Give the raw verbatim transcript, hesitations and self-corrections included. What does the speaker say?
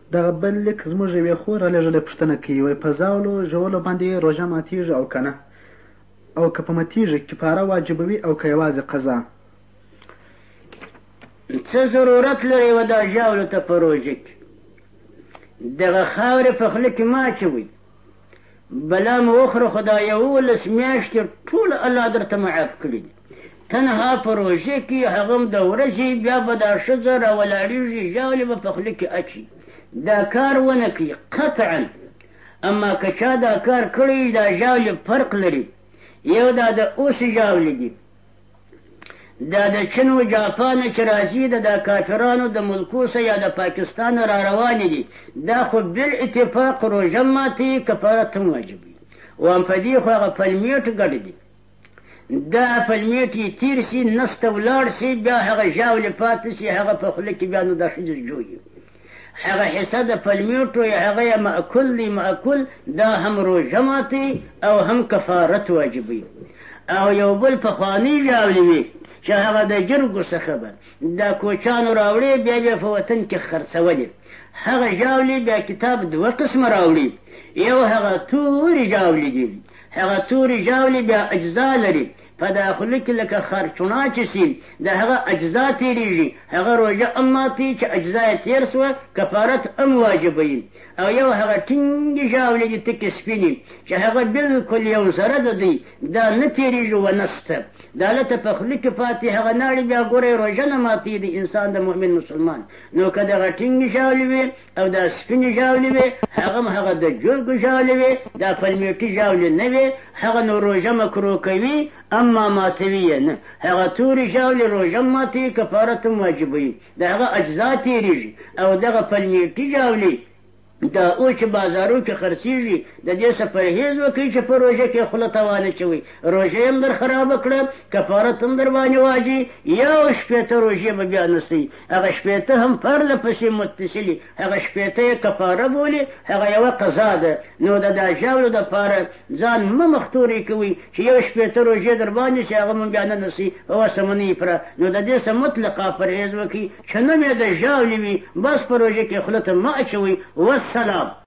دغه بل لیک زموږ یوې خور رالېږلې پوښتنه کوي، وایي په ژاولو ژولو باندې روژه ماتېږي او که نه، او که په ماتېږي کفاره واجبوي او که یوازې قضا. څه ضرورت لري و دا ژاولو ته په روژه کې؟ دغه خاورې په خوله کې مه اچوئ، بلا مو وخوره خو دا یولس میاشتې ټول الله درته معاف کړي دي. تنها په روژه کې هغه هم د ورځې بیا به دا ښځه راولاړېږي ژاولې به په خوله کې اچي، دا کار ونه کوي قطعا. اما که چا دا کار کړی دا ژاولې فرق لري. یو دا د اوس ژاولې دي، دا د چین و جاپان چې راځي د دا کافرانو د ملکوسه یا د پاکستان را روانې دي، دا خو بالاتفاق روژه ماتوي، کفارت هم واجبوي. وام په دې خو هغه فلمیټ ګډ دي، دا فلمیټ یې تېر سي نس ته ولاړ سي، بیا هغه ژاولې پاتې سي، هغه په خوله کې بیا نو دا ښځې جوړي. هغه حصه د فلمیټو هغه یې معکول دی، معکول دا هم روژه ماتوي او هم کفارت واجبوي. او یو بل پخواني ژاولې وي چې هغه د جرګو څخه به دا کوچانو راوړي، بیا بیا په وطن کې خرڅولې. هغه ژاولې بیا کتاب دوه قسمه راوړي، یو هغه تورې ژاولې دي، هغه تورې ژاولې بیا اجزا لري، په داخله کې لکه خرچونه چې سي د هغه اجزا تېرېږي، هغه روژه هم ماتوي چې اجزا یې تېر سوه، کفارت هم واجبوي. او یو هغه ټینګې ژاولې دي تکې سپینې چې هغه بلکل یو سره د دی، دا نه تېرېږي و نسته، دا هلته په خوله کې پاتې هغه ناړې بیا ګوره روژه نه ماتوي د انسان د مؤمن مسلمان. نو که دغه ټینګې ژاولې وي او دا سپینې ژاولې وي، هغه هم هغه د جرګو ژاولې وي، دا فلمیټي ژاولې نه وي، هغه نو روژه مکروه کوي اما ماتوي یې نه. هغه تورې ژاولې روژه ماتوي، کفارت هم واجبوي، د هغه اجزا تېرېږي. او دغه فلمیټي ژاولې دا او چې بازارو کې خرڅېږي، د دې څه پرهېز وکړئ چې په روژه کې خوله ته وانه چوئ، روژه یې هم در خرابه کړه، کفارت هم در باندې واجي. یو شپېته روژې به بیا نسئ، هغه شپېته هم پرله پسې متصلي، هغه شپېته یې کفاره بولي، هغه یوه قضا ده. نو د دا ژاولو دپاره ځان مه مختورې کوئ چې یو شپېته روژې در باندې شي، هغه مو بیا نه نسئ، اوسه مو نه یې پوره. نو د دې څه مطلقه پرهېز وکړئ چې نوم یې د ژاولې وي، بس په روژه کې خوله ته مه اچوئ. والسلام.